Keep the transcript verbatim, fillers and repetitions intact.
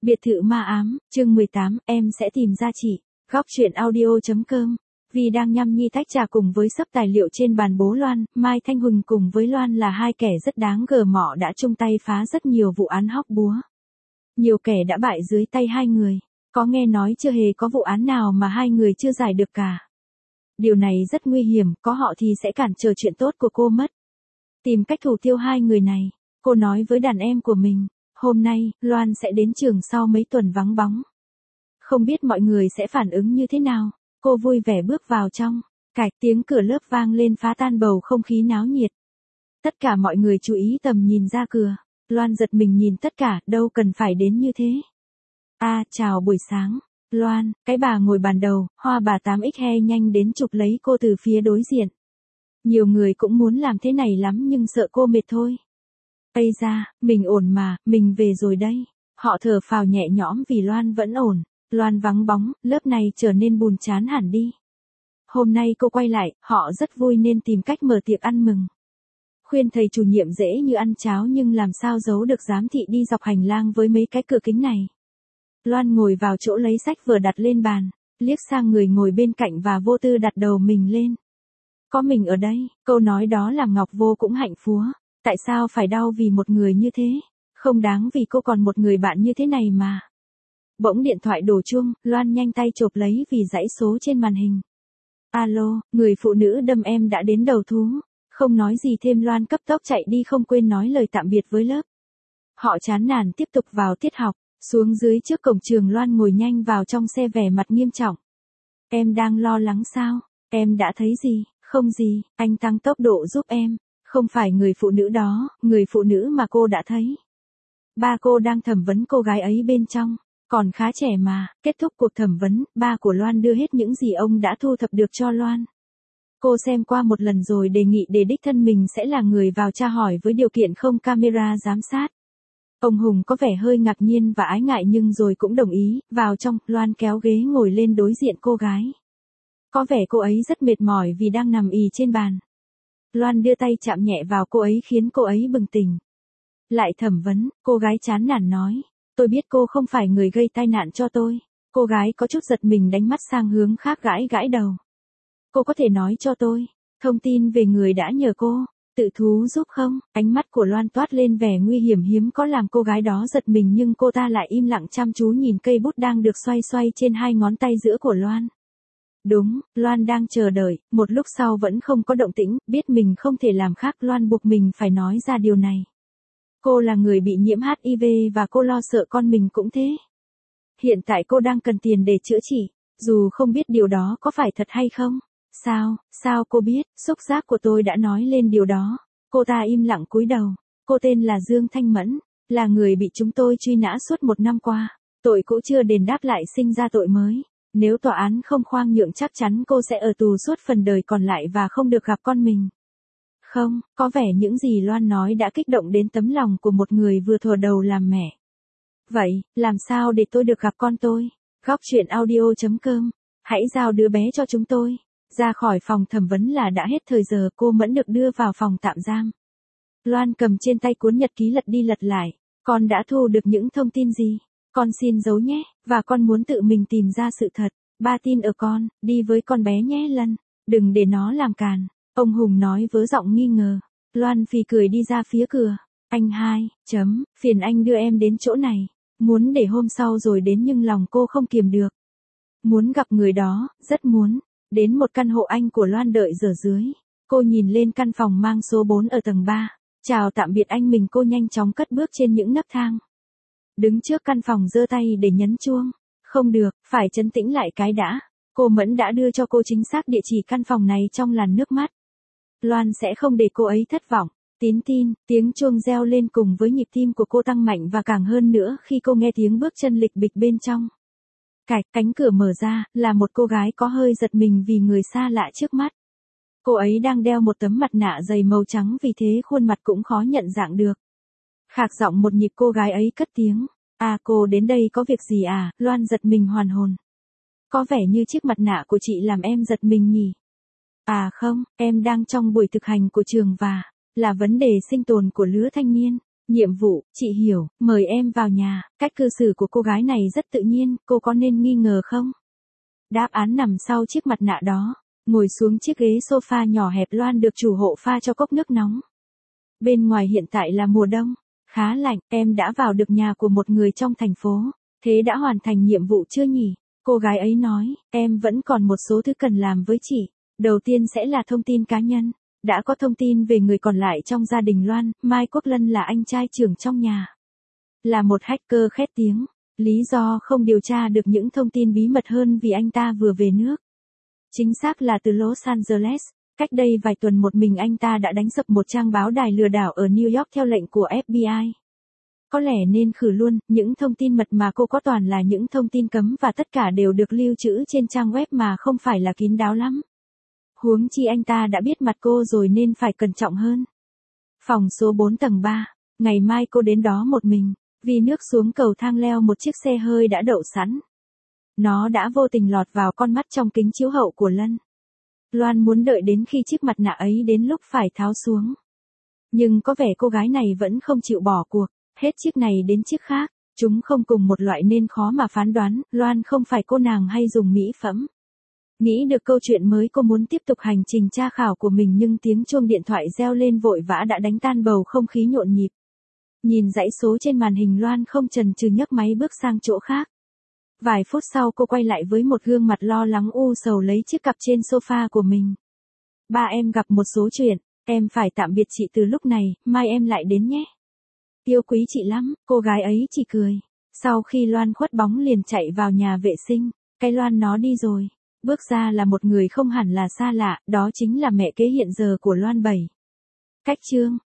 Biệt thự ma ám, chương mười tám, em sẽ tìm ra chị. Góc truyện audio.com. Vì đang nhâm nhi tách trà cùng với sấp tài liệu trên bàn bố Loan, Mai Thanh Huỳnh cùng với Loan là hai kẻ rất đáng gờ mọ đã chung tay phá rất nhiều vụ án hóc búa. Nhiều kẻ đã bại dưới tay hai người. Có nghe nói chưa hề có vụ án nào mà hai người chưa giải được cả. Điều này rất nguy hiểm, có họ thì sẽ cản trở chuyện tốt của cô mất. Tìm cách thủ tiêu hai người này, cô nói với đàn em của mình. Hôm nay, Loan sẽ đến trường sau mấy tuần vắng bóng. Không biết mọi người sẽ phản ứng như thế nào. Cô vui vẻ bước vào trong. Cạch tiếng cửa lớp vang lên phá tan bầu không khí náo nhiệt. Tất cả mọi người chú ý tầm nhìn ra cửa. Loan giật mình nhìn tất cả, đâu cần phải đến như thế. À, chào buổi sáng. Loan, cái bà ngồi bàn đầu, hoa bà tám ích he nhanh đến chụp lấy cô từ phía đối diện. Nhiều người cũng muốn làm thế này lắm nhưng sợ cô mệt thôi. Ây da, mình ổn mà, mình về rồi đây. Họ thở phào nhẹ nhõm vì Loan vẫn ổn. Loan vắng bóng, lớp này trở nên buồn chán hẳn đi. Hôm nay cô quay lại, họ rất vui nên tìm cách mở tiệc ăn mừng. Khuyên thầy chủ nhiệm dễ như ăn cháo nhưng làm sao giấu được giám thị đi dọc hành lang với mấy cái cửa kính này. Loan ngồi vào chỗ lấy sách vừa đặt lên bàn, liếc sang người ngồi bên cạnh và vô tư đặt đầu mình lên. Có mình ở đây, câu nói đó làm Ngọc Vô cũng hạnh phúa. Tại sao phải đau vì một người như thế? Không đáng vì cô còn một người bạn như thế này mà. Bỗng điện thoại đổ chuông, Loan nhanh tay chộp lấy vì dãy số trên màn hình. Alo, người phụ nữ đâm em đã đến đầu thú. Không nói gì thêm Loan cấp tốc chạy đi không quên nói lời tạm biệt với lớp. Họ chán nản tiếp tục vào tiết học, xuống dưới trước cổng trường Loan ngồi nhanh vào trong xe vẻ mặt nghiêm trọng. Em đang lo lắng sao? Em đã thấy gì? Không gì, anh tăng tốc độ giúp em. Không phải người phụ nữ đó, người phụ nữ mà cô đã thấy. Ba cô đang thẩm vấn cô gái ấy bên trong, còn khá trẻ mà. Kết thúc cuộc thẩm vấn, ba của Loan đưa hết những gì ông đã thu thập được cho Loan. Cô xem qua một lần rồi đề nghị để đích thân mình sẽ là người vào tra hỏi với điều kiện không camera giám sát. Ông Hùng có vẻ hơi ngạc nhiên và ái ngại nhưng rồi cũng đồng ý. Vào trong, Loan kéo ghế ngồi lên đối diện cô gái. Có vẻ cô ấy rất mệt mỏi vì đang nằm ì trên bàn. Loan đưa tay chạm nhẹ vào cô ấy khiến cô ấy bừng tỉnh. Lại thẩm vấn, cô gái chán nản nói. Tôi biết cô không phải người gây tai nạn cho tôi. Cô gái có chút giật mình đánh mắt sang hướng khác gãi gãi đầu. Cô có thể nói cho tôi thông tin về người đã nhờ cô tự thú giúp không? Ánh mắt của Loan toát lên vẻ nguy hiểm hiếm có làm cô gái đó giật mình nhưng cô ta lại im lặng chăm chú nhìn cây bút đang được xoay xoay trên hai ngón tay giữa của Loan. Đúng, Loan đang chờ đợi, một lúc sau vẫn không có động tĩnh, biết mình không thể làm khác Loan buộc mình phải nói ra điều này. Cô là người bị nhiễm hát i vê và cô lo sợ con mình cũng thế. Hiện tại cô đang cần tiền để chữa trị, dù không biết điều đó có phải thật hay không. Sao, sao cô biết, xúc giác của tôi đã nói lên điều đó. Cô ta im lặng cúi đầu. Cô tên là Dương Thanh Mẫn, là người bị chúng tôi truy nã suốt một năm qua. Tội cũ chưa đền đáp lại sinh ra tội mới. Nếu tòa án không khoan nhượng chắc chắn cô sẽ ở tù suốt phần đời còn lại và không được gặp con mình. Không, có vẻ những gì Loan nói đã kích động đến tấm lòng của một người vừa thuở đầu làm mẹ. Vậy, làm sao để tôi được gặp con tôi? Góc truyện audio.com. Hãy giao đứa bé cho chúng tôi. Ra khỏi phòng thẩm vấn là đã hết thời giờ cô Mẫn được đưa vào phòng tạm giam. Loan cầm trên tay cuốn nhật ký lật đi lật lại. Con đã thu được những thông tin gì? Con xin giấu nhé, và con muốn tự mình tìm ra sự thật. Ba tin ở con, đi với con bé nhé Lân. Đừng để nó làm càn. Ông Hùng nói với giọng nghi ngờ. Loan phì cười đi ra phía cửa. Anh hai, chấm, phiền anh đưa em đến chỗ này. Muốn để hôm sau rồi đến nhưng lòng cô không kiềm được. Muốn gặp người đó, rất muốn. Đến một căn hộ anh của Loan đợi giờ dưới. Cô nhìn lên căn phòng mang số bốn ở tầng ba. Chào tạm biệt anh mình cô nhanh chóng cất bước trên những nấc thang. Đứng trước căn phòng giơ tay để nhấn chuông. Không được, phải trấn tĩnh lại cái đã. Cô Mẫn đã đưa cho cô chính xác địa chỉ căn phòng này trong làn nước mắt. Loan sẽ không để cô ấy thất vọng. Tín tin, tiếng chuông reo lên cùng với nhịp tim của cô tăng mạnh và càng hơn nữa khi cô nghe tiếng bước chân lịch bịch bên trong. Cạch, cánh cửa mở ra, là một cô gái có hơi giật mình vì người xa lạ trước mắt. Cô ấy đang đeo một tấm mặt nạ dày màu trắng vì thế khuôn mặt cũng khó nhận dạng được. Khạc giọng một nhịp cô gái ấy cất tiếng. À cô đến đây có việc gì à? Loan giật mình hoàn hồn. Có vẻ như chiếc mặt nạ của chị làm em giật mình nhỉ? À không, em đang trong buổi thực hành của trường và là vấn đề sinh tồn của lứa thanh niên. Nhiệm vụ, chị hiểu, mời em vào nhà, cách cư xử của cô gái này rất tự nhiên, cô có nên nghi ngờ không? Đáp án nằm sau chiếc mặt nạ đó. Ngồi xuống chiếc ghế sofa nhỏ hẹp, Loan được chủ hộ pha cho cốc nước nóng. Bên ngoài hiện tại là mùa đông, khá lạnh, em đã vào được nhà của một người trong thành phố. Thế đã hoàn thành nhiệm vụ chưa nhỉ? Cô gái ấy nói, em vẫn còn một số thứ cần làm với chị. Đầu tiên sẽ là thông tin cá nhân. Đã có thông tin về người còn lại trong gia đình Loan, Mai Quốc Lân là anh trai trưởng trong nhà. Là một hacker khét tiếng. Lý do không điều tra được những thông tin bí mật hơn vì anh ta vừa về nước. Chính xác là từ Los Angeles. Cách đây vài tuần một mình anh ta đã đánh sập một trang báo đài lừa đảo ở New York theo lệnh của ép bê i. Có lẽ nên khử luôn, những thông tin mật mà cô có toàn là những thông tin cấm và tất cả đều được lưu trữ trên trang web mà không phải là kín đáo lắm. Huống chi anh ta đã biết mặt cô rồi nên phải cẩn trọng hơn. Phòng số bốn tầng ba. Ngày mai cô đến đó một mình, vì nước xuống cầu thang leo một chiếc xe hơi đã đậu sẵn. Nó đã vô tình lọt vào con mắt trong kính chiếu hậu của Lân. Loan muốn đợi đến khi chiếc mặt nạ ấy đến lúc phải tháo xuống. Nhưng có vẻ cô gái này vẫn không chịu bỏ cuộc, hết chiếc này đến chiếc khác. Chúng không cùng một loại nên khó mà phán đoán, Loan không phải cô nàng hay dùng mỹ phẩm. Nghĩ được câu chuyện mới, cô muốn tiếp tục hành trình tra khảo của mình nhưng tiếng chuông điện thoại reo lên vội vã đã đánh tan bầu không khí nhộn nhịp. Nhìn dãy số trên màn hình, Loan không chần chừ nhấc máy bước sang chỗ khác. Vài phút sau cô quay lại với một gương mặt lo lắng u sầu lấy chiếc cặp trên sofa của mình. Ba em gặp một số chuyện, em phải tạm biệt chị từ lúc này, mai em lại đến nhé. Yêu quý chị lắm, cô gái ấy chỉ cười. Sau khi Loan khuất bóng liền chạy vào nhà vệ sinh, cái Loan nó đi rồi. Bước ra là một người không hẳn là xa lạ, đó chính là mẹ kế hiện giờ của Loan bảy. Cách chương